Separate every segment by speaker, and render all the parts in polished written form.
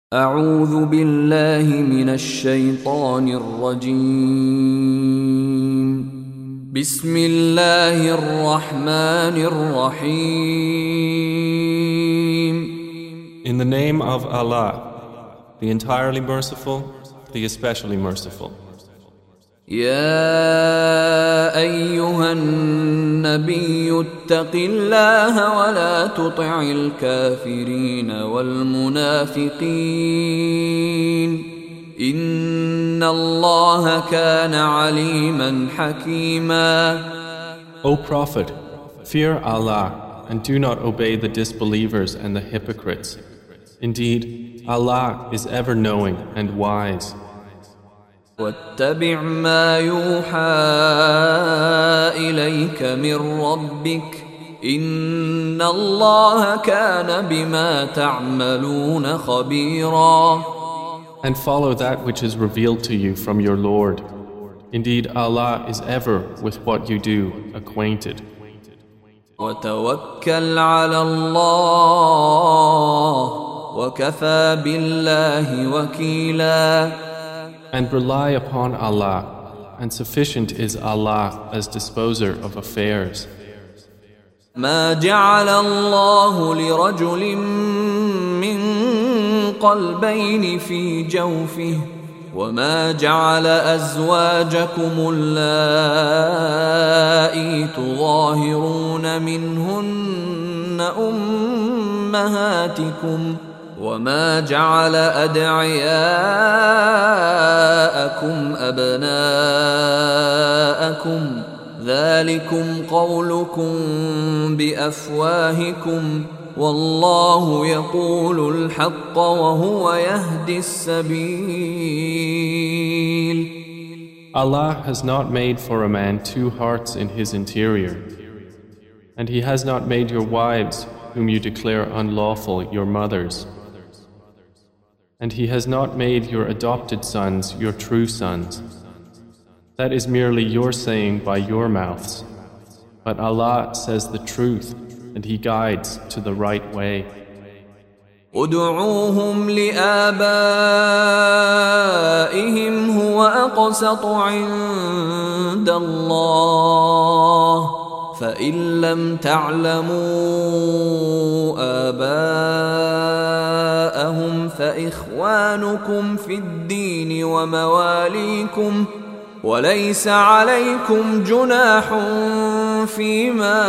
Speaker 1: أعوذ بالله من الشيطان الرجيم. بسم الله الرحمن الرحيم.
Speaker 2: In the name of Allah, the entirely merciful, the especially merciful.
Speaker 1: يا أيها النبي اتق الله ولا تطع الكافرين والمنافقين إن الله كان عليما حكيما.
Speaker 2: O Prophet, fear Allah and do not obey the disbelievers and the hypocrites. Indeed, Allah is ever knowing and wise.
Speaker 1: واتبع ما يوحى إليك من ربك إن الله كان بما تعملون خبيرا.
Speaker 2: And follow that which is revealed to you from your Lord. Indeed, Allah is ever with what you do acquainted.
Speaker 1: وتوكل على الله وكفى بالله وكيلا.
Speaker 2: And rely upon Allah, and sufficient is Allah as disposer of affairs.
Speaker 1: ما جعل الله لرجل من قلبين في جوفه وما جعل أزواجكم اللائي تظاهرون منهن أمهاتكم وما جعل أدعياءكم أبناءكم ذلكم قولكم بأفواهكم والله يقول الحق وهو يهدي السبيل.
Speaker 2: Allah has not made for a man two hearts in his interior, and He has not made your wives, whom you declare unlawful, your mothers. And He has not made your adopted sons your true sons. That is merely your saying by your mouths. But Allah says the truth, and He guides to the right way.
Speaker 1: ادعوهم لآبائهم هو أقسط عند الله فإن لم تعلموا آباءهم فإخوانكم في الدين ومواليكم وليس عليكم جناح فيما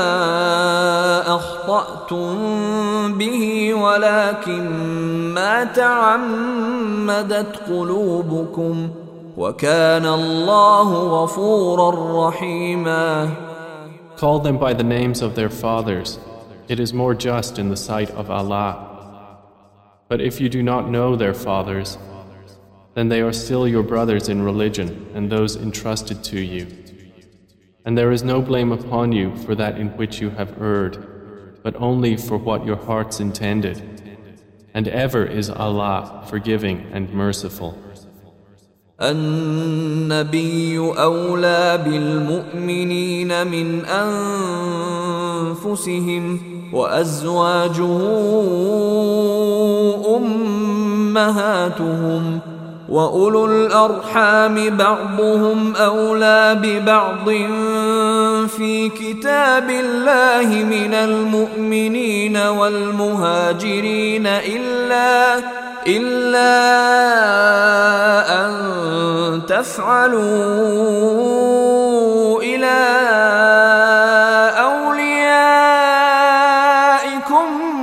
Speaker 1: أخطأتم به ولكن ما تعمدت قلوبكم وكان الله غفورا رحيما.
Speaker 2: Call them by the names of their fathers. It is more just in the sight of Allah. But if you do not know their fathers, then they are still your brothers in religion and those entrusted to you. And there is no blame upon you for that in which you have erred, but only for what your hearts intended. And ever is Allah forgiving and merciful.
Speaker 1: النبي أولى بالمؤمنين من أنفسهم وأزواجه أمهاتهم وأولو الأرحام بعضهم أولى ببعض في كتاب الله من المؤمنين والمهاجرين إلا أن تفعلوا إلى أوليائكم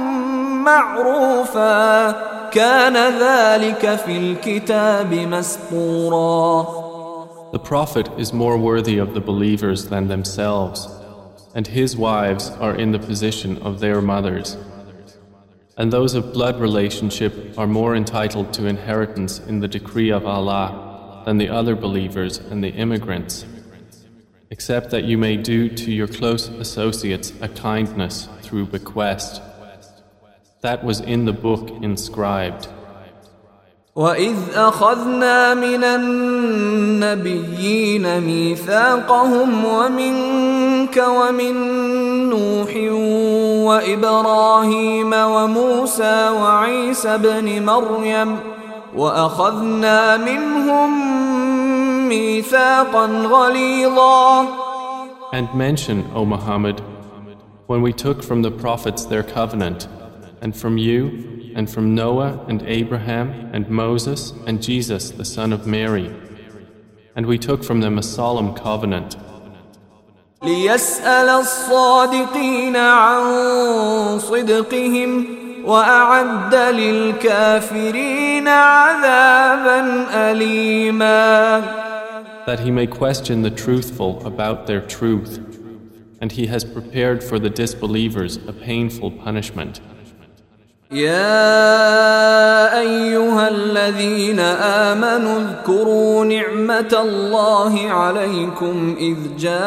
Speaker 1: معروفا كان ذلك في الكتاب مسطورا.
Speaker 2: The Prophet is more worthy of the believers than themselves, and his wives are in the position of their mothers. And those of blood relationship are more entitled to inheritance in the decree of Allah than the other believers and the immigrants, except that you may do to your close associates a kindness through bequest. That was in the book inscribed.
Speaker 1: وَإِذْ أَخَذْنَا مِنَ النَّبِيِّينَ مِيثَاقَهُمْ وَمِنْكَ وَمِنْ نُوحٍ وإبراهيم وموسى وعيسى بن مريم وأخذنا منهم ميثاقا غليظا.
Speaker 2: And mention, O Muhammad, when we took from the prophets their covenant, and from you, and from Noah and Abraham and Moses and Jesus the son of Mary, and we took from them a solemn covenant.
Speaker 1: ليسأل الصادقين عن صدقهم وأعد للكافرين عذابا أليما.
Speaker 2: That he may question the truthful about their truth, and he has prepared for the disbelievers a painful punishment.
Speaker 1: يا أيها الذين آمنوا اذكروا نعمة الله عليكم إذ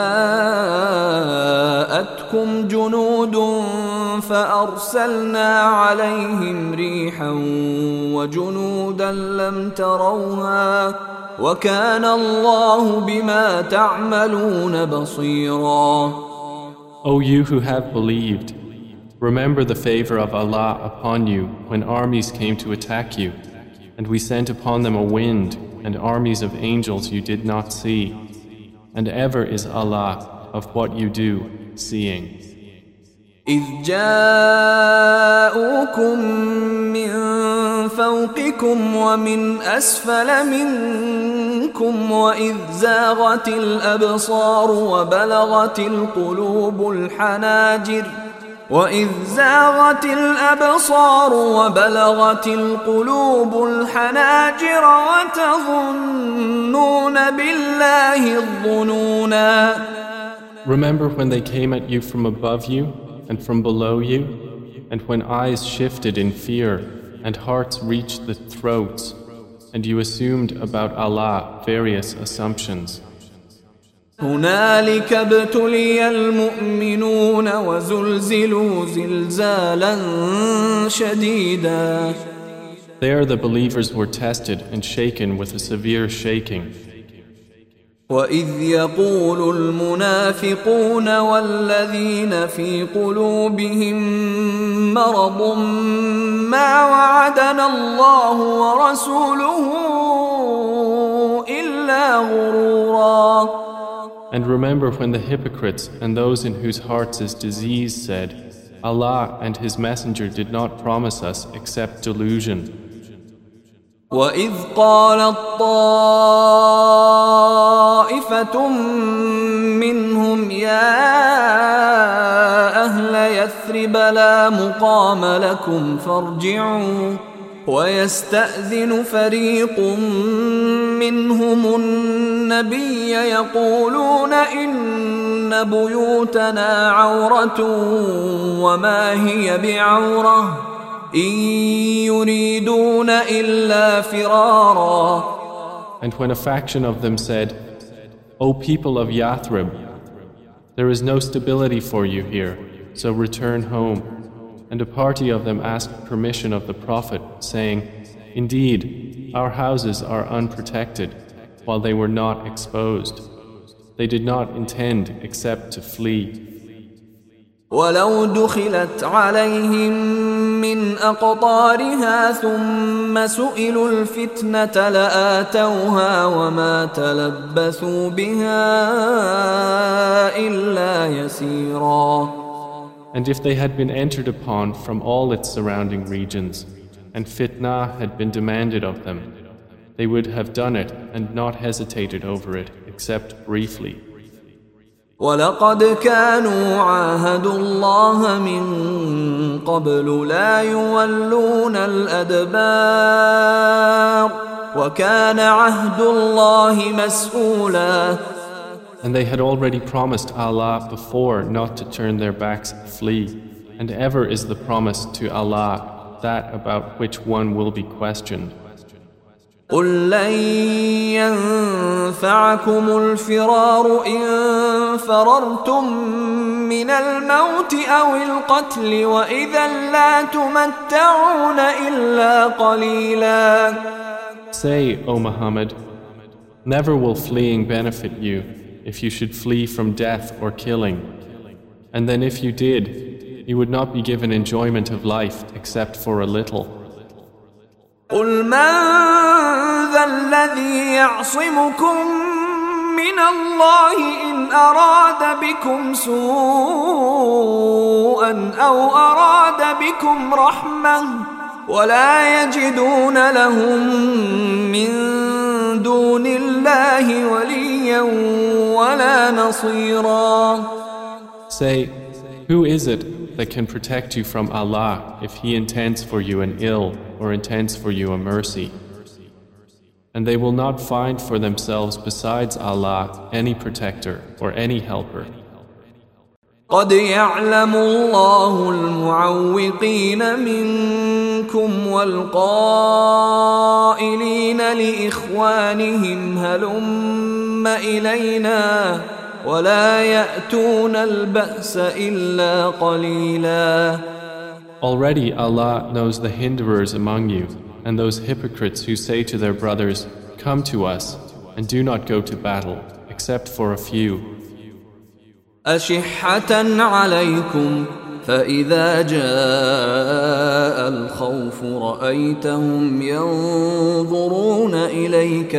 Speaker 1: جاءتكم جنود فأرسلنا عليهم ريحا وجنودا لم تروها وكان الله بما تعملون بصيرا.
Speaker 2: O you who have believed, remember the favor of Allah upon you when armies came to attack you, and we sent upon them a wind and armies of angels you did not see, and ever is Allah of what you do seeing.
Speaker 1: إذ جاءوكم من فوقكم ومن أسفل منكم وإذ زاغت الأبصار وبلغت القلوب الحناجر وتظنون بالله الظنونا.
Speaker 2: Remember when they came at you from above you and from below you, and when eyes shifted in fear and hearts reached the throats, and you assumed about Allah various assumptions.
Speaker 1: هنالك ابتلي المؤمنون وزلزلوا زلزالا شديدا.
Speaker 2: There the believers were tested and shaken with a severe shaking.
Speaker 1: وإذ يقول المنافقون والذين في قلوبهم مرض ما وعدنا الله ورسوله إلا غرورا.
Speaker 2: And remember when the hypocrites and those in whose hearts is disease said, Allah and His Messenger did not promise us except delusion.
Speaker 1: وَإِذْ قَالَتْ طَائِفَةٌ مِّنْهُمْ يَا أَهْلَ يَثْرِبَ لَا مُقَامَ لَكُمْ فَارْجِعُوا وَيَسْتَأْذِنُ فَرِيقٌ مِّنْهُمُ النَّبِيَّ يَقُولُونَ إِنَّ بُيُوتَنَا عَوْرَةٌ وَمَا هِيَ بِعَوْرَةٍ إِن يُرِيدُونَ إِلَّا فِرَارًا.
Speaker 2: And when a faction of them said, O people of Yathrib, there is no stability for you here, so return home. And a party of them asked permission of the Prophet, saying, Indeed, our houses are unprotected, while they were not exposed. They did not intend except to flee.
Speaker 1: ولو دخلت عليهم من أقطارها ثم سئلوا الفتنة لآتوها وما تلبثوا بها إلا يسيرا.
Speaker 2: And if they had been entered upon from all its surrounding regions, and fitna had been demanded of them, they would have done it and not hesitated over it except briefly.
Speaker 1: وَلَقَدْ كَانُوا عَاهَدُوا اللَّهَ مِن قَبْلُ لَا يُوَلُّونَ الْأَدْبَارَ وَكَانَ عَهْدُ اللَّهِ مَسْئُولًا.
Speaker 2: And they had already promised Allah before not to turn their backs and flee, and ever is the promise to Allah that about which one will be questioned.
Speaker 1: قُل لَّن يَنفَعَكُمُ الْفِرَارُ إِن فَرَرْتُم مِّنَ الْمَوْتِ أَوِ الْقَتْلِ وَإِذًا لَّا تُمَتَّعُونَ إِلَّا قَلِيلًا.
Speaker 2: Say, O Muhammad, never will fleeing benefit you if you should flee from death or killing. And then if you did, you would not be given enjoyment of life except for a little.
Speaker 1: قل من ذا الذي يعصمكم من الله إن أراد بكم سوءا أو أراد بكم رحمة ولا يجدون لهم من دون الله وليا ولا نصيرا.
Speaker 2: Say, who is it that can protect you from Allah if He intends for you an ill or intends for you a mercy? And they will not find for themselves besides Allah any protector or any helper.
Speaker 1: قد يعلم الله المعوقين منكم والقائلين لإخوانهم هلم إلينا ولا يأتون البأس إلا قليلا.
Speaker 2: Already Allah knows the hinderers among you and those hypocrites who say to their brothers, "Come to us," and do not go to battle, except for a few.
Speaker 1: أشحة عليكم فإذا جاء الخوف رأيتهم ينظرون إليك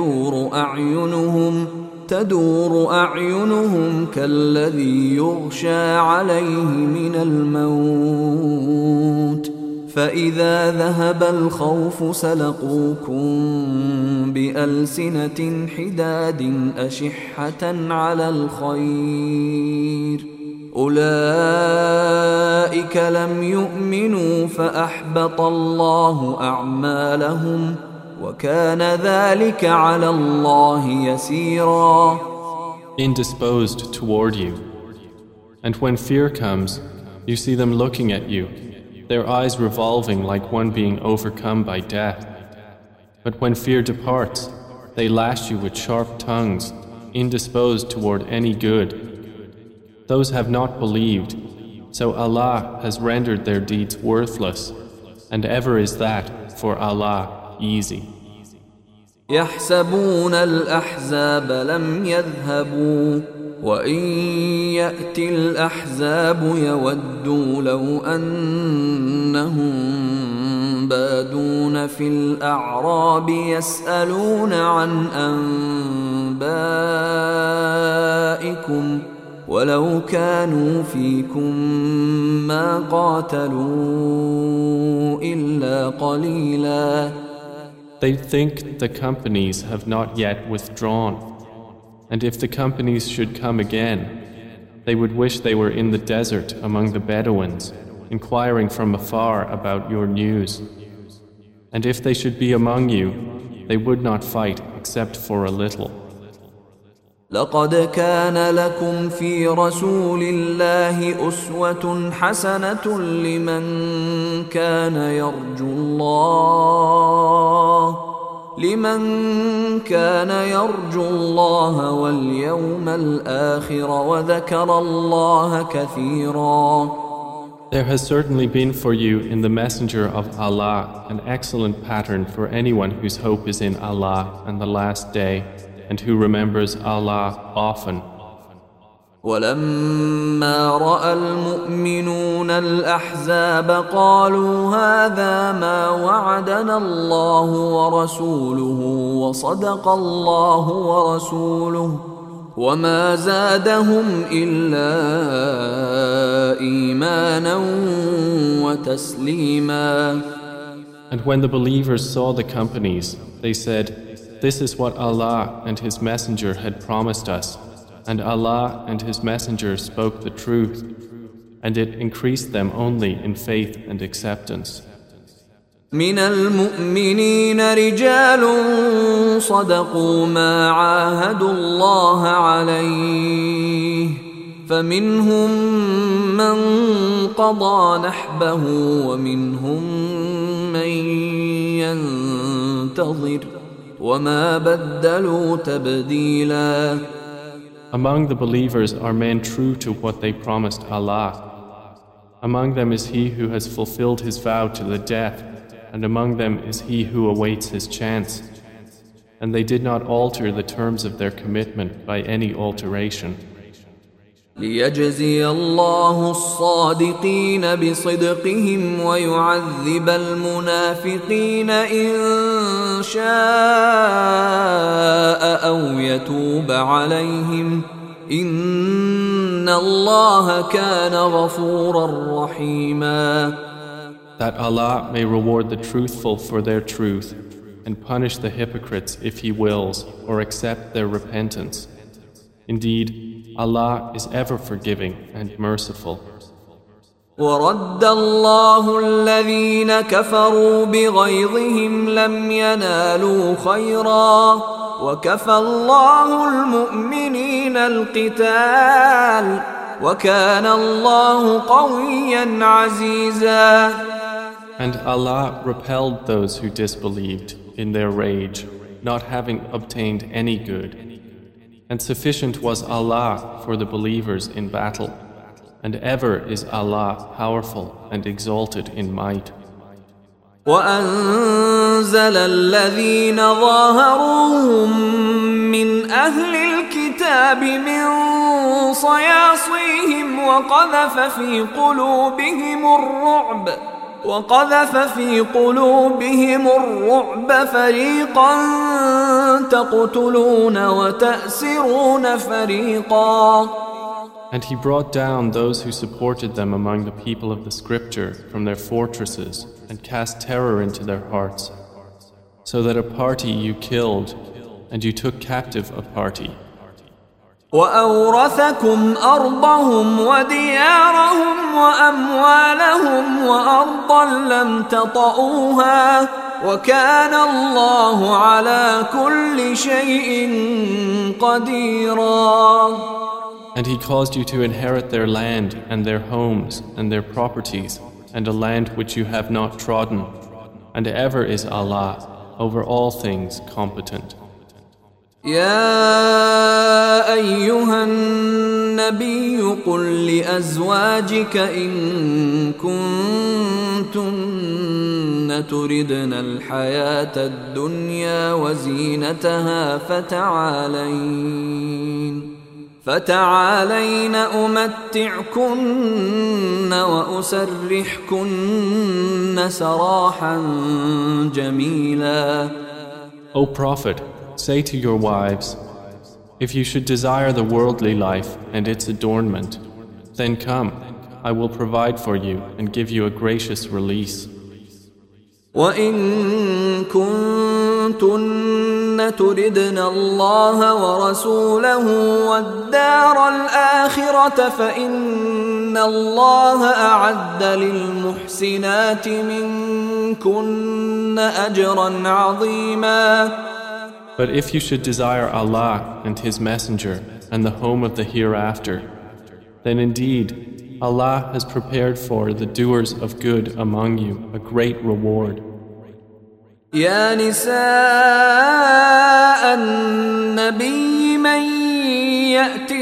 Speaker 1: تدور أعينهم كالذي يغشى عليه من الموت فإذا ذهب الخوف سلقوكم بألسنة حداد أشحة على الخير أولئك لم يؤمنوا فأحبط الله أعمالهم وكان ذلك على الله يسيرا.
Speaker 2: Indisposed toward you. And when fear comes, you see them looking at you, their eyes revolving like one being overcome by death. But when fear departs, they lash you with sharp tongues, indisposed toward any good. Those have not believed, so Allah has rendered their deeds worthless, and ever is that for Allah easy.
Speaker 1: يحسبون الأحزاب لم يذهبوا وإن يأتي الأحزاب يودوا لو أنهم بادون في الأعراب يسألون عن أنبائكم ولو كانوا فيكم ما قاتلوا إلا قليلا.
Speaker 2: They think the companies have not yet withdrawn, and if the companies should come again, they would wish they were in the desert among the Bedouins, inquiring from afar about your news. And if they should be among you, they would not fight except for a little.
Speaker 1: لقد كان لكم في رسول الله أسوة حسنة لمن كان يرجو الله واليوم الآخر وذكر الله كثيرا.
Speaker 2: There has certainly been for you in the Messenger of Allah an excellent pattern for anyone whose hope is in Allah and the last day, and who remembers Allah often.
Speaker 1: ولما رأى المؤمنون الأحزاب قالوا هذا ما وعدنا الله ورسوله وصدق الله ورسوله وما زادهم إلا إيمانا وتسليما.
Speaker 2: And when the believers saw the companies, they said, "This is what Allah and His Messenger had promised us, and Allah and His Messenger spoke the truth, and it increased them only in faith and acceptance."
Speaker 1: من المؤمنين رجال صدقوا ما عاهدوا الله عليه فمنهم من قضى نحبه ومنهم من ينتظر وما بدلوا تبديلا.
Speaker 2: Among the believers are men true to what they promised Allah. Among them is he who has fulfilled his vow to the death, and among them is he who awaits his chance. And they did not alter the terms of their commitment by any alteration.
Speaker 1: ليجزي الله الصادقين بصدقهم ويعذب المنافقين إن شاء أو يتوب عليهم إن الله كان غفورا رحيما.
Speaker 2: That Allah may reward the truthful for their truth and punish the hypocrites if He wills or accept their repentance. Indeed, Allah is ever forgiving and merciful.
Speaker 1: ورد الله الذين كفروا بغيظهم لم ينالوا خيرا وكفى الله المؤمنين القتال وكان الله قويا عزيزا.
Speaker 2: And Allah repelled those who disbelieved in their rage, not having obtained any good. And sufficient was Allah for the believers in battle, and ever is Allah powerful and exalted in might.
Speaker 1: وأنزل الذين ظاهروهم من أهل الكتاب من صياصيهم وقذف في قلوبهم الرعب فريقا تقتلون وتأسرون فريقا.
Speaker 2: And He brought down those who supported them among the people of the Scripture from their fortresses and cast terror into their hearts, so that a party you killed and you took captive a party.
Speaker 1: وأورثكم أرضهم وديارهم وأموالهم وأرضا لم تطئوها وكان الله على كل شيء قديرا.
Speaker 2: And He caused you to inherit their land and their homes and their properties and a land which you have not trodden, and ever is Allah over all things competent.
Speaker 1: يا أيها النبي قل لأزواجك إن كنتن تردن الحياة الدنيا وزينتها فتعالين أمتعكن وأسرحكن سراحا جميلا.
Speaker 2: O Prophet, say to your wives, if you should desire the worldly life and its adornment, then come, I will provide for you and give you a gracious release.
Speaker 1: وَإِن كُنتُنَّ تُرِدْنَ اللَّهَ وَرَسُولَهُ وَالدَّارَ الْآخِرَةَ فَإِنَّ اللَّهَ أَعَدَّ لِلْمُحْسِنَاتِ مِنكُنَّ أَجْرًا عَظِيمًا.
Speaker 2: But if you should desire Allah and His Messenger and the home of the hereafter, then indeed Allah has prepared for the doers of good among you a great reward.
Speaker 1: يا نساء النبي من يأت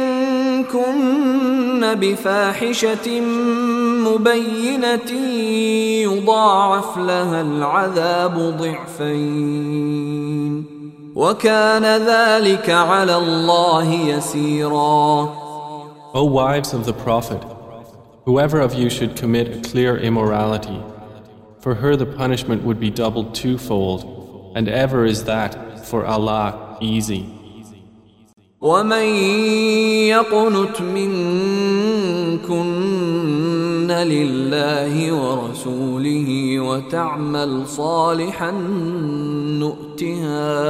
Speaker 1: منكن بفاحشة مبينة يضاعف لها العذاب ضعفين وكان ذلك على الله يسيرا.
Speaker 2: O wives of the Prophet, whoever of you should commit a clear immorality, for her the punishment would be doubled twofold, and ever is that for Allah easy.
Speaker 1: ومن يقنت منكن لله ورسوله وتعمل صالحا نؤتها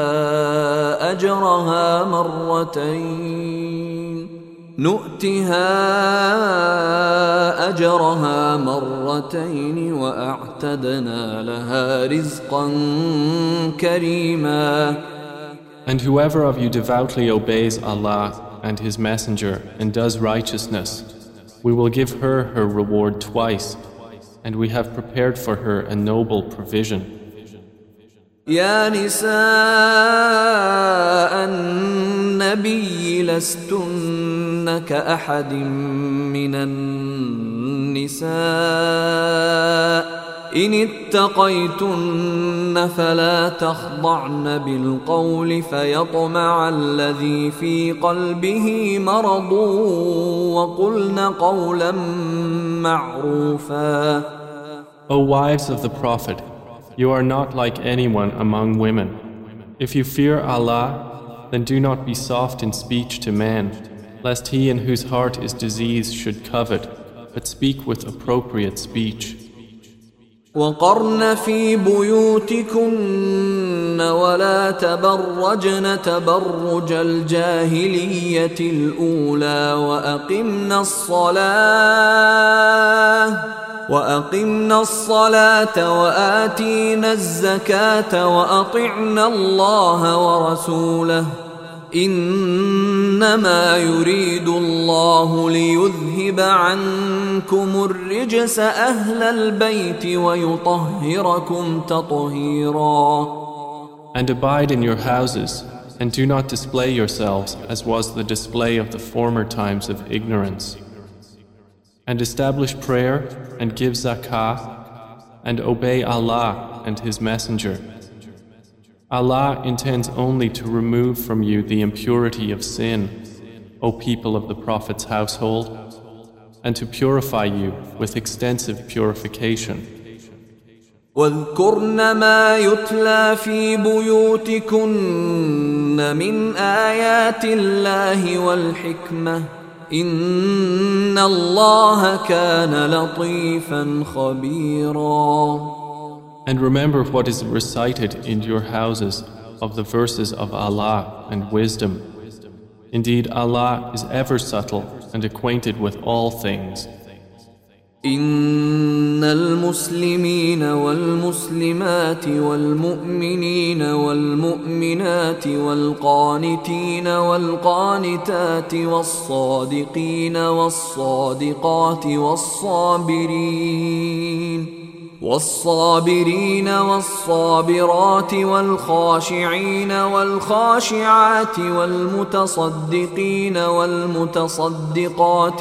Speaker 1: أجرها مرتين وأعتدنا لها رزقا كريما.
Speaker 2: And whoever of you devoutly obeys Allah and His Messenger and does righteousness, we will give her her reward twice, and we have prepared for her a noble provision.
Speaker 1: يا نساء النبي لستن كأحد من النساء إن اتقيتن فلا تخضعن بالقول فيطمع الذي في قلبه مرض وقلن قولا معروفا.
Speaker 2: O wives of the Prophet, you are not like anyone among women. If you fear Allah, then do not be soft in speech to men, lest he in whose heart is disease should covet, but speak with appropriate speech.
Speaker 1: وقرن في بيوتكن ولا تبرجن تبرج الجاهلية الأولى وأقمنا الصلاة وآتينا الزكاة وأطعنا الله ورسوله إنما يريد الله ليذهب عنكم الرجس أهل البيت ويطهركم تطهيرا.
Speaker 2: And abide in your houses, and do not display yourselves as was the display of the former times of ignorance. And establish prayer and give zakah and obey Allah and His Messenger. Allah intends only to remove from you the impurity of sin, O people of the Prophet's household, and to purify you with extensive purification.
Speaker 1: واذكرن ما يتلى في بيوتكن من آيات الله والحكمة إن الله كان لطيفا خبيرا.
Speaker 2: And remember what is recited in your houses of the verses of Allah and wisdom. Indeed, Allah is ever subtle and acquainted with all things.
Speaker 1: إن المسلمين والمسلمات والمؤمنين والمؤمنات والقانتين والقانتات والصادقين والصادقات والصابرين والصابرات والخاشعين والخاشعات والمتصدقين والمتصدقات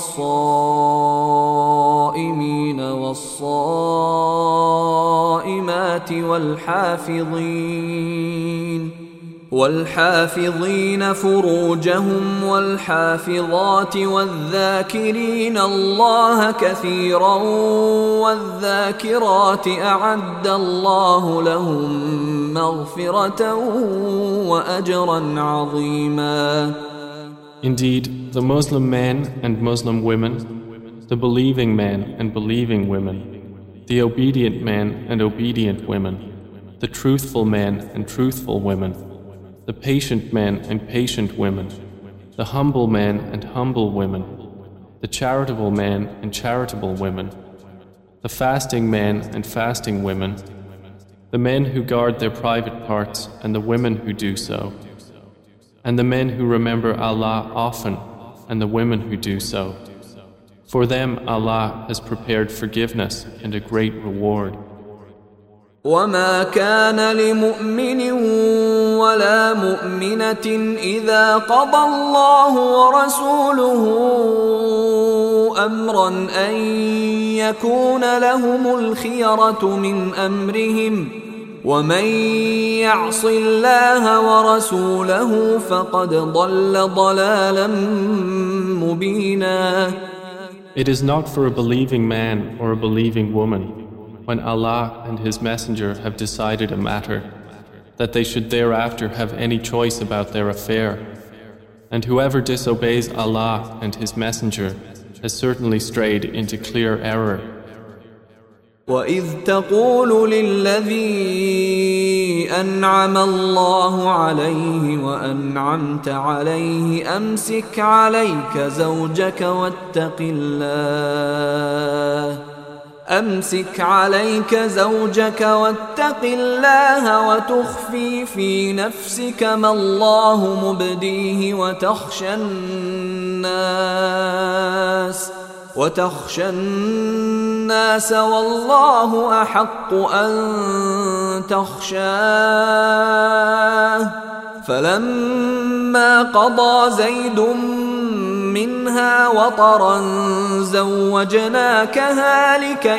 Speaker 1: والصائمين والصائمات والحافظين فروجهم والحافظات والذاكرين الله كثيرا والذاكرات أعد الله لهم مغفرة وأجرا عظيما.
Speaker 2: Indeed, the Muslim men and Muslim women, the believing men and believing women, the obedient men and obedient women, the truthful men and truthful women, the patient men and patient women, the humble men and humble women, the charitable men and charitable women, the fasting men and fasting women, the men who guard their private parts and the women who do so, and the men who remember Allah often and the women who do so. For them Allah has prepared forgiveness and a great reward.
Speaker 1: وما كان لمؤمن ولا مؤمنة إذا قضى الله ورسوله أمرا أن يكون لهم الخيرة من أمرهم ومن يعص الله ورسوله فقد ضل ضلالا مبينا.
Speaker 2: It is not for a believing man or a believing woman, when Allah and His Messenger have decided a matter, that they should thereafter have any choice about their affair. And whoever disobeys Allah and His Messenger has certainly strayed into clear error.
Speaker 1: وَإِذْ تَقُولُ لِلَّذِي أَنْعَمَ الله عليه وأنعمت عليه أمسك عليك زوجك واتق الله وتخفي في نفسك ما الله مبديه وتخشى الناس والله أحق أن تخشاه فلما قضى زيد منها وطرا زوجناكها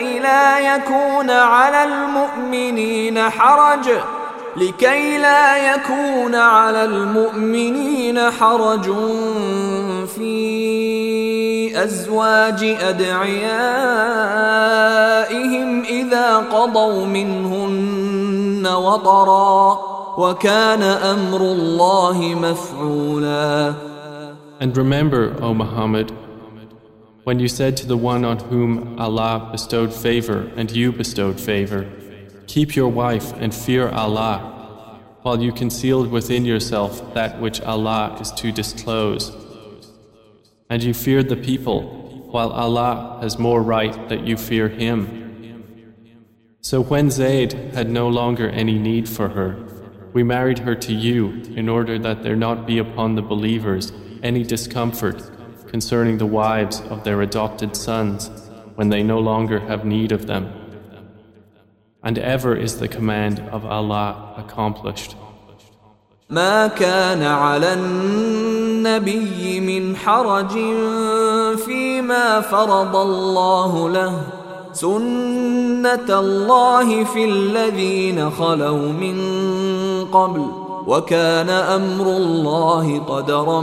Speaker 1: لكي لا يكون على المؤمنين حرج في أزواج أدعيائهم إذا قضوا منهن وطرا وكان أمر الله مفعولا.
Speaker 2: And remember, O Muhammad, when you said to the one on whom Allah bestowed favor and you bestowed favor, keep your wife and fear Allah, while you concealed within yourself that which Allah is to disclose. And you feared the people, while Allah has more right that you fear Him. So when Zayd had no longer any need for her, we married her to you in order that there not be upon the believers any discomfort concerning the wives of their adopted sons when they no longer have need of them. And ever is the command of Allah accomplished.
Speaker 1: ما كان على النبي من حرج فيما فرض الله له سنة الله في الذين خلوا من قبل وكان أمر الله قدرا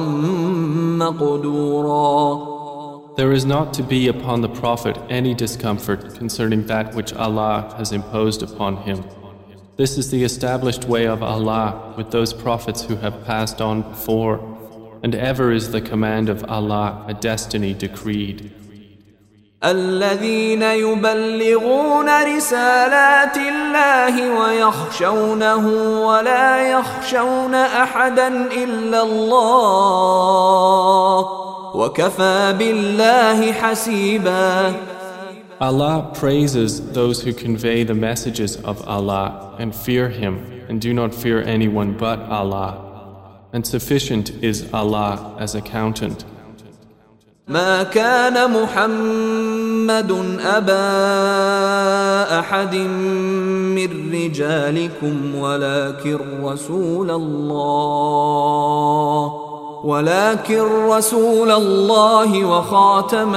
Speaker 1: مقدورا.
Speaker 2: There is not to be upon the Prophet any discomfort concerning that which Allah has imposed upon him. This is the established way of Allah with those prophets who have passed on before, and ever is the command of Allah a destiny decreed.
Speaker 1: الذين يبلغون رسالات الله ويخشونه ولا يخشون أحدا إلا الله وكفى بالله حسيبا.
Speaker 2: Allah praises those who convey the messages of Allah and fear Him and do not fear anyone but Allah, and sufficient is Allah as accountant.
Speaker 1: ما كان محمد أبا أحد من رجالكم ولكن رسول الله وخاتم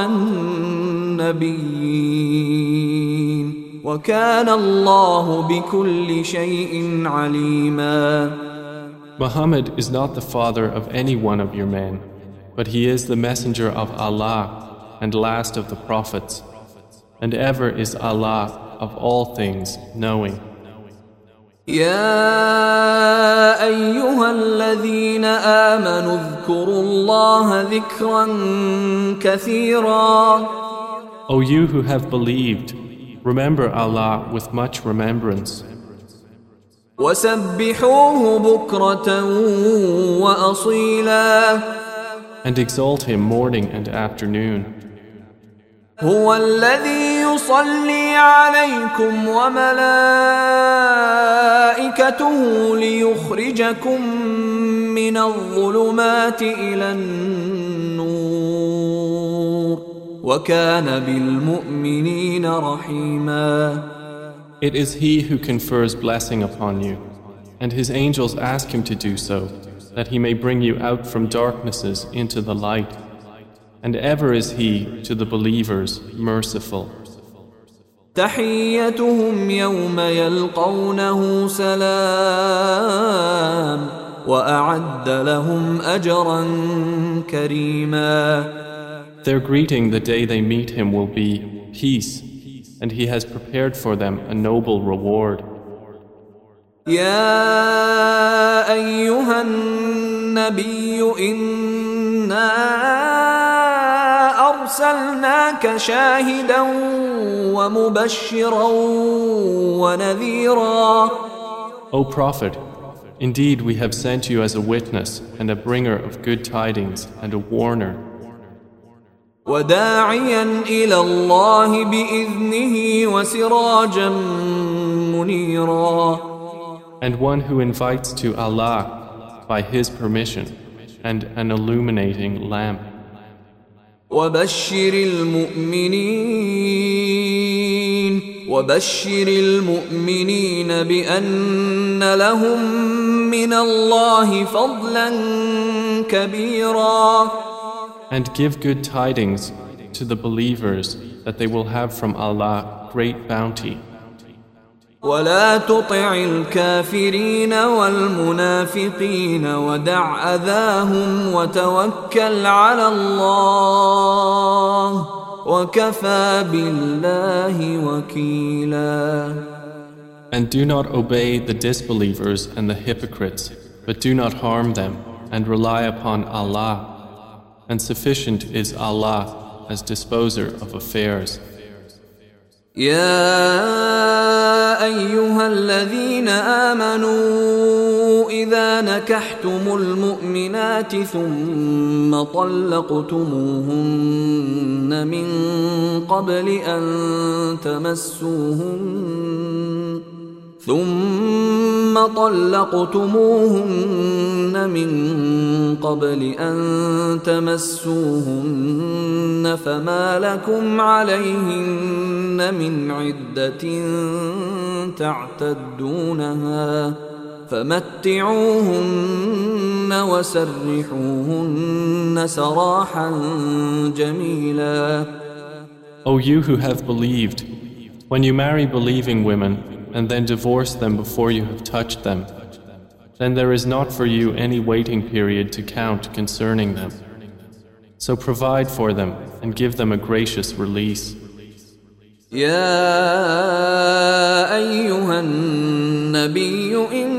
Speaker 1: النبيين وكان الله بكل شيء عليما.
Speaker 2: Muhammad is not the father of any one of your men, but he is the messenger of Allah and last of the prophets, and ever is Allah of all things knowing.
Speaker 1: يا أيها الذين آمنوا اذكروا الله ذكرا كثيرا.
Speaker 2: O you who have believed, remember Allah with much remembrance.
Speaker 1: وسبحوه بكرة وأصيلا.
Speaker 2: And exalt Him morning and afternoon.
Speaker 1: هو الذي يصلي عليكم وملائكته ليخرجكم من الظلمات إلى النور وكان بالمؤمنين رحيما.
Speaker 2: It is He who confers blessing upon you, and His angels ask Him to do so, that He may bring you out from darknesses into the light. And ever is He to the believers merciful.
Speaker 1: تحيتهم يوم يلقونه سلام وأعد لهم أجرا كريما.
Speaker 2: Their greeting the day they meet Him will be peace, and He has prepared for them a noble reward.
Speaker 1: يا أيها النبي إنا أرسلناك شاهدا ومبشرا ونذيرا.
Speaker 2: O Prophet, indeed we have sent you as a witness and a bringer of good tidings and a warner.
Speaker 1: وداعيا إلى الله بإذنه وسراجا منيرا.
Speaker 2: And one who invites to Allah by His permission and an illuminating lamp.
Speaker 1: وبشر المؤمنين بأن لهم من الله فضلا كبيرا.
Speaker 2: And give good tidings to the believers that they will have from Allah great bounty.
Speaker 1: ولا تطع الكافرين والمنافقين ودع أذاهم وتوكل على الله وكفى بالله وكيلا.
Speaker 2: And do not obey the disbelievers and the hypocrites, but do not harm them, and rely upon Allah. And sufficient is Allah as disposer of affairs.
Speaker 1: يا أيها الذين آمنوا إذا نكحتم المؤمنات ثم طلقتموهن من قبل أن تمسوهن فما لكم عليهن من عدة تعتدونها فمتعوهن وسرحوهن سراحا جميلا.
Speaker 2: O you who have believed, when you marry believing women and then divorce them before you have touched them, then there is not for you any waiting period to count concerning them. So provide for them and give them a gracious release.
Speaker 1: يا أيها النبي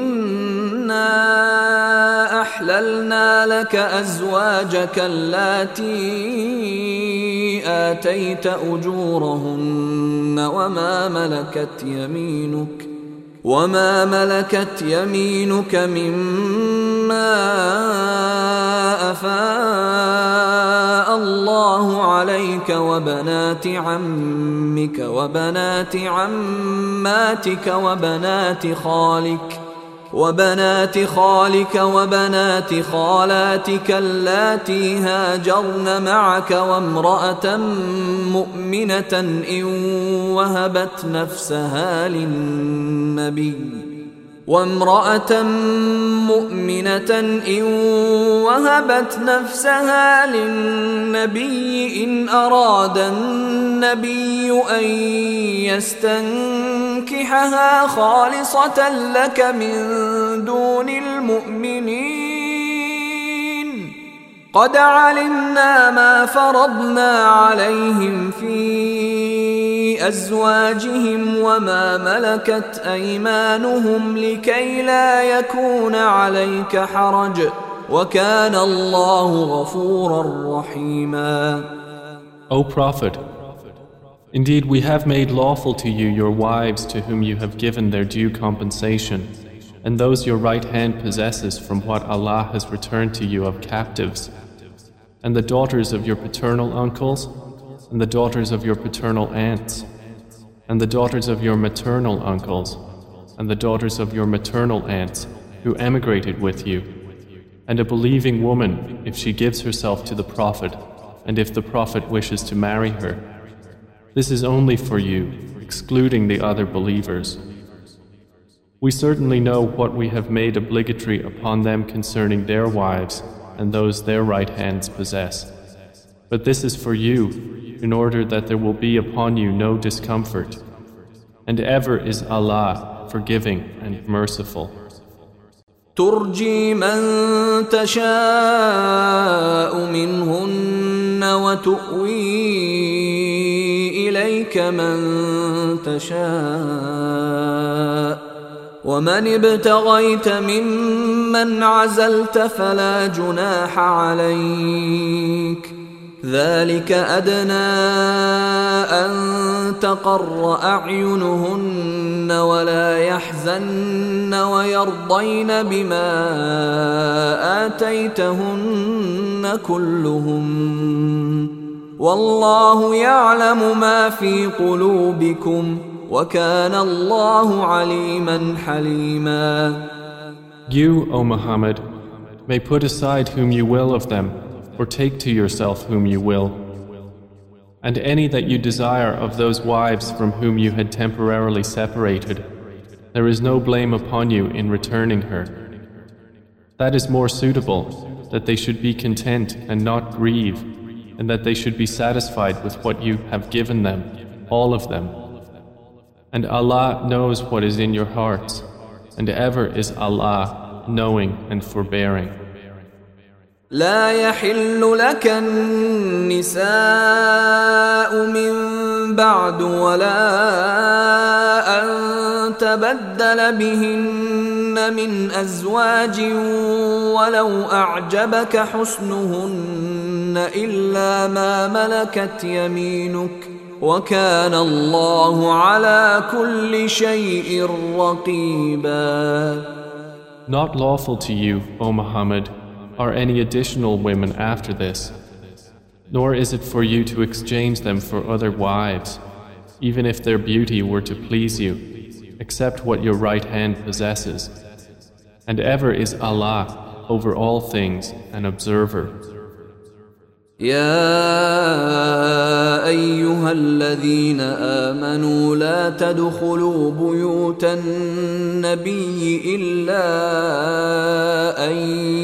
Speaker 1: إنا أحللنا لك أزواجك اللاتي آتيت أجورهن وما ملكت يمينك مما أفاء الله عليك وبنات عمك وبنات عماتك وبنات خالك وبنات خالاتك اللاتي هاجرن معك وامرأة مؤمنة إن وهبت نفسها للنبي إن أراد النبي أن يستنكحها خالصة لك من دون المؤمنين قد علمنا ما فرضنا عليهم في أزواجهم وما ملكت أيمانهم لكي لا يكون عليك حرج وكان الله غفورا رحيما.
Speaker 2: O Prophet, indeed we have made lawful to you your wives to whom you have given their due compensation, and those your right hand possesses from what Allah has returned to you of captives, and the daughters of your paternal uncles, and the daughters of your paternal aunts, and the daughters of your maternal uncles, and the daughters of your maternal aunts who emigrated with you, and a believing woman if she gives herself to the Prophet, and if the Prophet wishes to marry her. This is only for you, excluding the other believers. We certainly know what we have made obligatory upon them concerning their wives and those their right hands possess. But this is for you, in order that there will be upon you no discomfort. And ever is Allah forgiving and merciful.
Speaker 1: ترجي من تشاء منهن وتؤوي إليك من تشاء ومن ابتغيت ممن عزلت فلا جناح عليك ذلك أدنى أن تقر أعينهن ولا يحزن ويرضين بما آتيتهن كلهم والله يعلم ما في قلوبكم وكان الله عليما حليما.
Speaker 2: You, O Muhammad, may put aside whom you will of them, or take to yourself whom you will. And any that you desire of those wives from whom you had temporarily separated, there is no blame upon you in returning her. That is more suitable, that they should be content and not grieve, and that they should be satisfied with what you have given them, all of them. And Allah knows what is in your hearts, and ever is Allah knowing and forbearing.
Speaker 1: لا يحل لك النساء من بعد ولا أن تبدل بهن من أزواج ولو أعجبك حسنهن إلا ما ملكت يمينك وكان الله على كل شيء رقيبا.
Speaker 2: Not lawful to you, O Muhammad, are any additional women after this, nor is it for you to exchange them for other wives, even if their beauty were to please you, except what your right hand possesses. And ever is Allah over all things an observer.
Speaker 1: يا أيها الذين آمنوا لا تدخلوا بيوت النبي إلا أن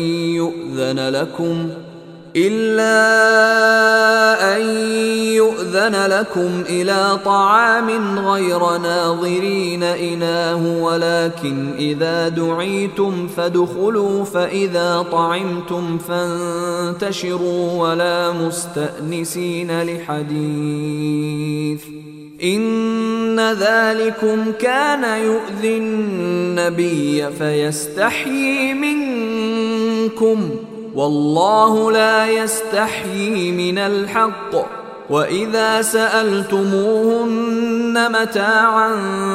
Speaker 1: يؤذن لكم إلى طعام غير ناظرين إناه ولكن إذا دعيتم فادخلوا فإذا طعمتم فانتشروا ولا مستأنسين لحديث إن ذلكم كان يؤذي النبي فيستحيي منكم والله لا يستحيي من الحق وإذا سألتموهن متاعا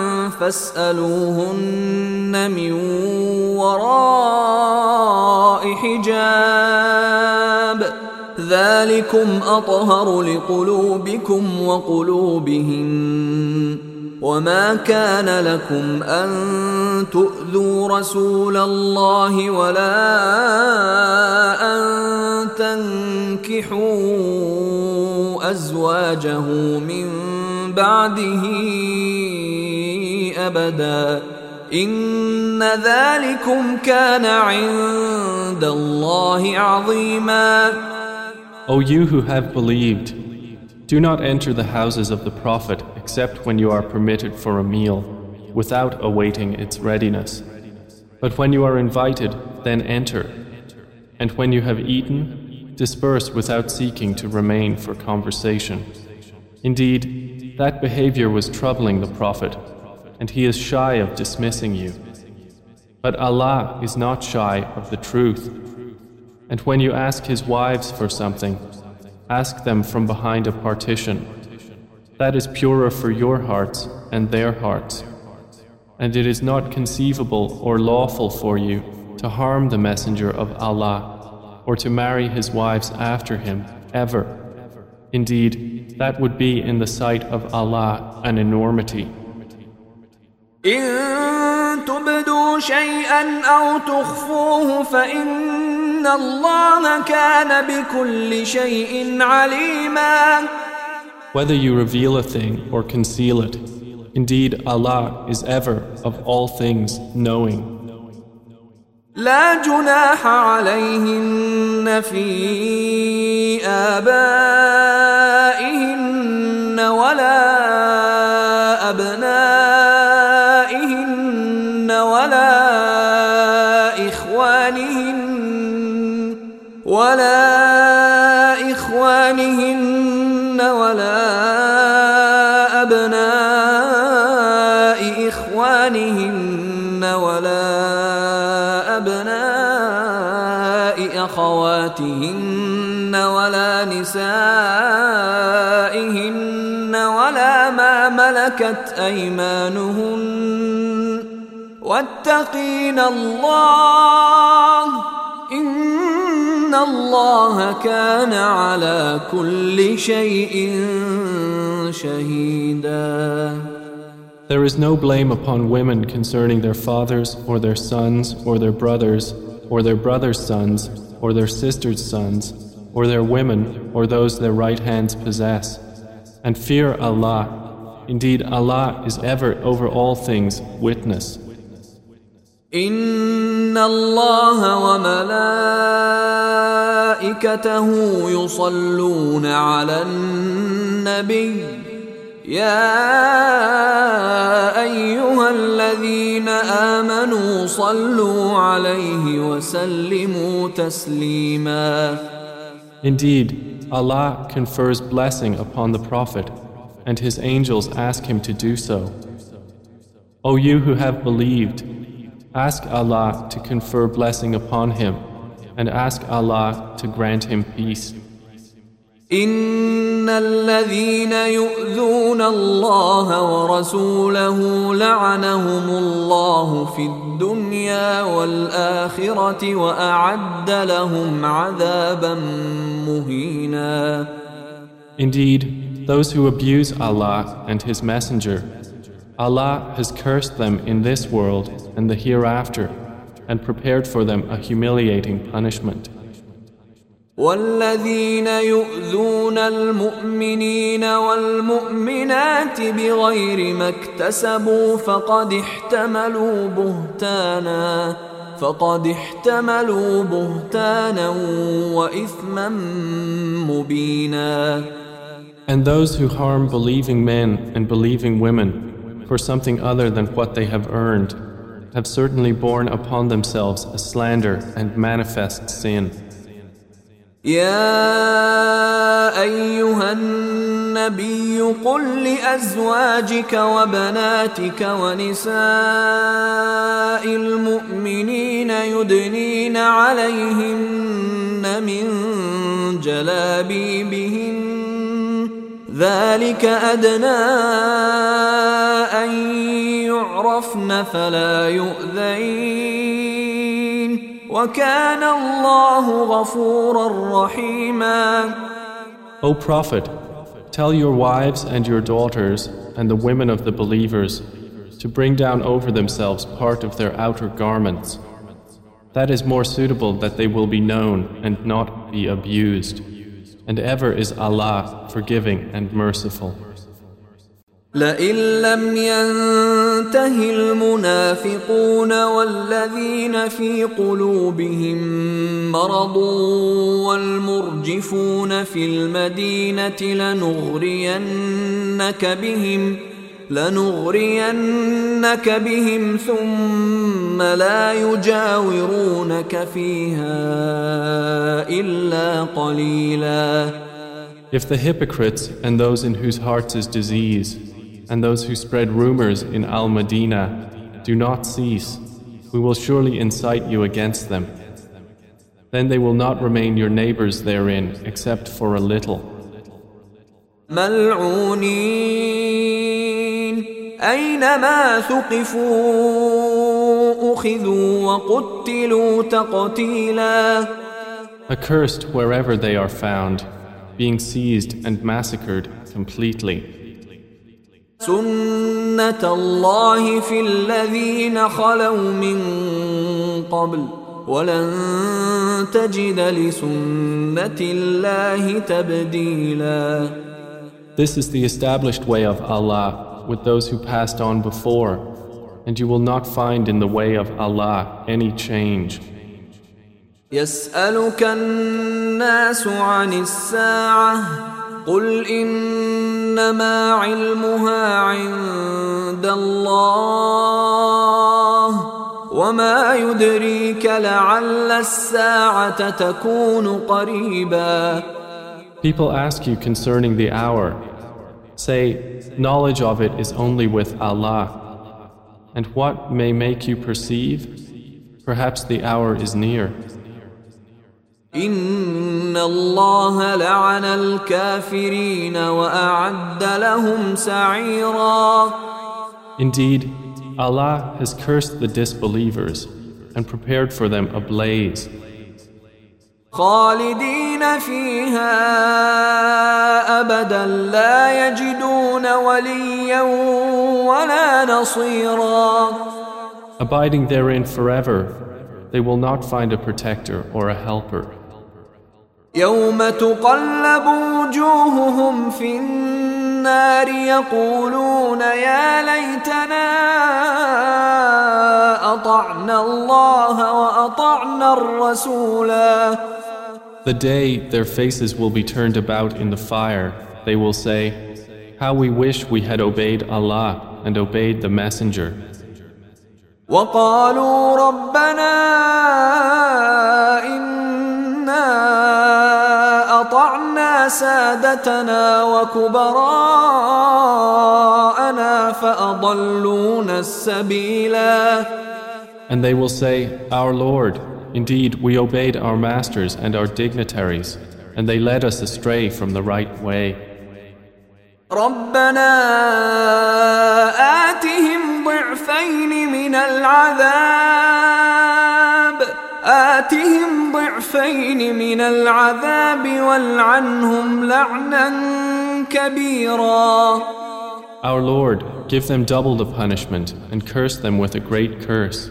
Speaker 1: فاسألوهن من وراء حجاب ذلكم أطهر لقلوبكم وقلوبهن وما كان لكم أن تؤذوا رسول الله ولا أن تنكحوا أزواجه من بعده أبدا إن ذلكم كان عند الله عظيما.
Speaker 2: O you who have believed, do not enter the houses of the Prophet except when you are permitted for a meal, without awaiting its readiness. But when you are invited, then enter. And when you have eaten, disperse without seeking to remain for conversation. Indeed, that behavior was troubling the Prophet, and he is shy of dismissing you. But Allah is not shy of the truth. And when you ask His wives for something, ask them from behind a partition. That is purer for your hearts and their hearts. And it is not conceivable or lawful for you to harm the Messenger of Allah or to marry his wives after him, ever. Indeed, that would be in the sight of Allah an enormity.
Speaker 1: إن تبدوا شيئا أو تخفوه فإن الله كان بكل شيء عليما.
Speaker 2: Whether you reveal a thing or conceal it, indeed Allah is ever of all things knowing.
Speaker 1: لا جناح عليهن في آبائهن ولا أبنائهن ولا إخوانهن ولا أبناء إخوانهن ولا أبناء أخواتهن ولا نسائهن ولا ما ملكت أيمانهن واتقين الله إن الله كان على كل شيء شهيدا.
Speaker 2: There is no blame upon women concerning their fathers or their sons or their brothers or their brothers' sons or their sisters' sons or their women or those their right hands possess. And fear Allah. Indeed, Allah is ever over all things witness.
Speaker 1: إن الله وملائكته يصلون على النبي يا أيها الذين آمنوا صلوا عليه وسلموا تسليما.
Speaker 2: Indeed, Allah confers blessing upon the Prophet, and His angels ask Him to do so. O you who have believed, ask Allah to confer blessing upon him, and ask Allah to grant him peace.
Speaker 1: إن الذين يؤذون الله ورسوله لعنهم الله في الدنيا والآخرة وأعد لهم عذابا مهينا.
Speaker 2: Indeed, those who abuse Allah and His Messenger, Allah has cursed them in this world and the hereafter, and prepared for them a humiliating punishment.
Speaker 1: والذين يؤذون المؤمنين والمؤمنات بغير ما اكتسبوا فقد احتملوا بهتانا وإثما مبينا.
Speaker 2: And those who harm believing men and believing women for something other than what they have earned have certainly borne upon themselves a slander and manifest sin.
Speaker 1: يا أيها النبي قل لأزواجك وبناتك ونساء المؤمنين يدنين عليهن من جلابيبهن ذلك أدنى أن يعرفن فلا يؤذين وكان الله غفورا رحيما.
Speaker 2: O Prophet, tell your wives and your daughters and the women of the believers to bring down over themselves part of their outer garments. That is more suitable that they will be known and not be abused. And ever is Allah forgiving and merciful.
Speaker 1: لئن لم ينته المنافقون والذين في قلوبهم مرض والمرجفون في المدينة لنغرينك بهم ثم لا يجاورونك فيها إلا قليلا.
Speaker 2: If the hypocrites and those in whose hearts is disease and those who spread rumors in Al-Madinah do not cease, we will surely incite you against them. Then they will not remain your neighbors therein except for a little.
Speaker 1: ملعونين أينما ثقفوا أخذوا وقتلوا تقتيلا.
Speaker 2: Accursed wherever they are found, being seized and massacred completely.
Speaker 1: سنة الله في الذين خلوا من قبل ولن تجد لسنة الله تبديلا.
Speaker 2: This is the established way of Allah with those who passed on before, and you will not find in the way of Allah any change.
Speaker 1: يسألك الناس عن الساعة قل إنما علمها عند الله وما يدريك لعل الساعة تكون قريبا.
Speaker 2: People ask you concerning the hour. Say, knowledge of it is only with Allah. And what may make you perceive? Perhaps the hour is near.
Speaker 1: إن الله لعن الكافرين وأعد لهم سعيرا.
Speaker 2: Indeed, Allah has cursed the disbelievers and prepared for them a blaze.
Speaker 1: خالدين فيها أبدا لا يجدون وليا ولا نصيرا.
Speaker 2: Abiding therein forever, they will not find a protector or a helper.
Speaker 1: يوم تقلب وجوههم في النار يقولون يا ليتنا أطعنا الله وأطعنا الرسولا.
Speaker 2: The day their faces will be turned about in the fire, they will say, how we wish we had obeyed Allah and obeyed the Messenger.
Speaker 1: وقالوا ربنا إنا أطعنا سادتنا وكبراءنا فأضلونا السبيلا.
Speaker 2: And they will say, Our Lord, indeed we obeyed our masters and our dignitaries, and they led us astray from the right way.
Speaker 1: ربنا آتهم ضعفين من العذاب والعنهم لعنا كبيرا.
Speaker 2: Our Lord, give them double the punishment and curse them with a great curse.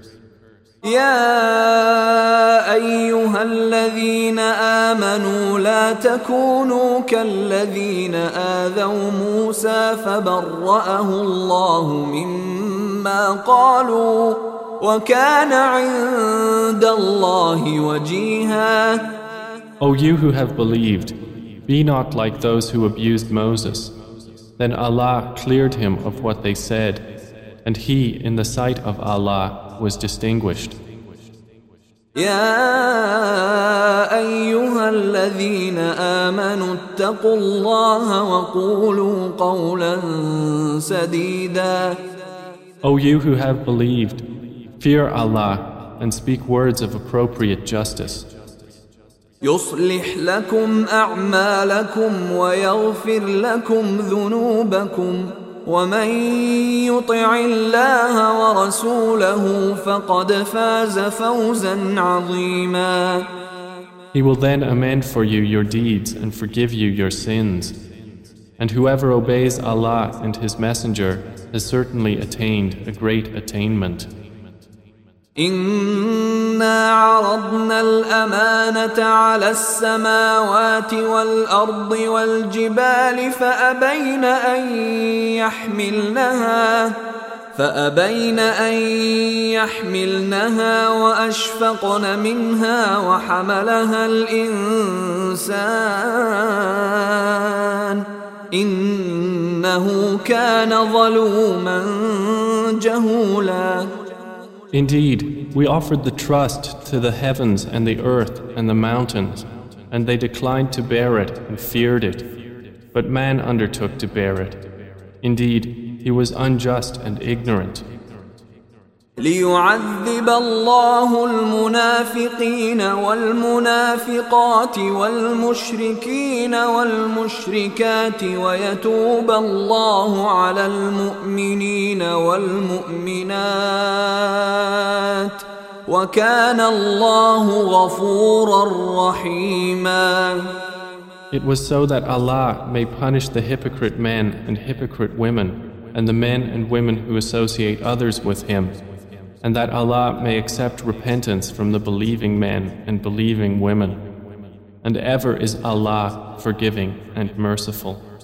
Speaker 1: يا أيها الذين آمنوا لا تكونوا كالذين آذوا موسى فبرأه الله مما قالوا وكان عند الله وجيها.
Speaker 2: O you who have believed, be not like those who abused Moses. Then Allah cleared him of what they said, and he, in the sight of Allah, was distinguished.
Speaker 1: يا أيها الذين آمنوا اتقوا الله وقولوا قولا سديدا.
Speaker 2: O you who have believed, fear Allah and speak words of appropriate justice.
Speaker 1: يصلح لكم أعمالكم ويغفر لكم ذنوبكم ومن يطع الله ورسوله فقد فاز فوزا عظيما.
Speaker 2: He will then amend for you your deeds and forgive you your sins. And whoever obeys Allah and His Messenger has certainly attained a great attainment.
Speaker 1: إنا عرضنا الأمانة على السماوات والأرض والجبال فأبين أن يحملنها وأشفقن منها وحملها الإنسان إنه كان ظلوما جهولا.
Speaker 2: Indeed, we offered the trust to the heavens and the earth and the mountains, and they declined to bear it and feared it. But man undertook to bear it. Indeed, he was unjust and ignorant.
Speaker 1: ليعذب الله المنافقين والمنافقات والمشركين والمشركات ويتوب الله على المؤمنين والمؤمنات وكان الله غفورا رحيما.
Speaker 2: It was so that Allah may punish the hypocrite men and hypocrite women and the men and women who associate others with Him, and that Allah may accept repentance from the believing men and believing women. And ever is Allah forgiving and merciful.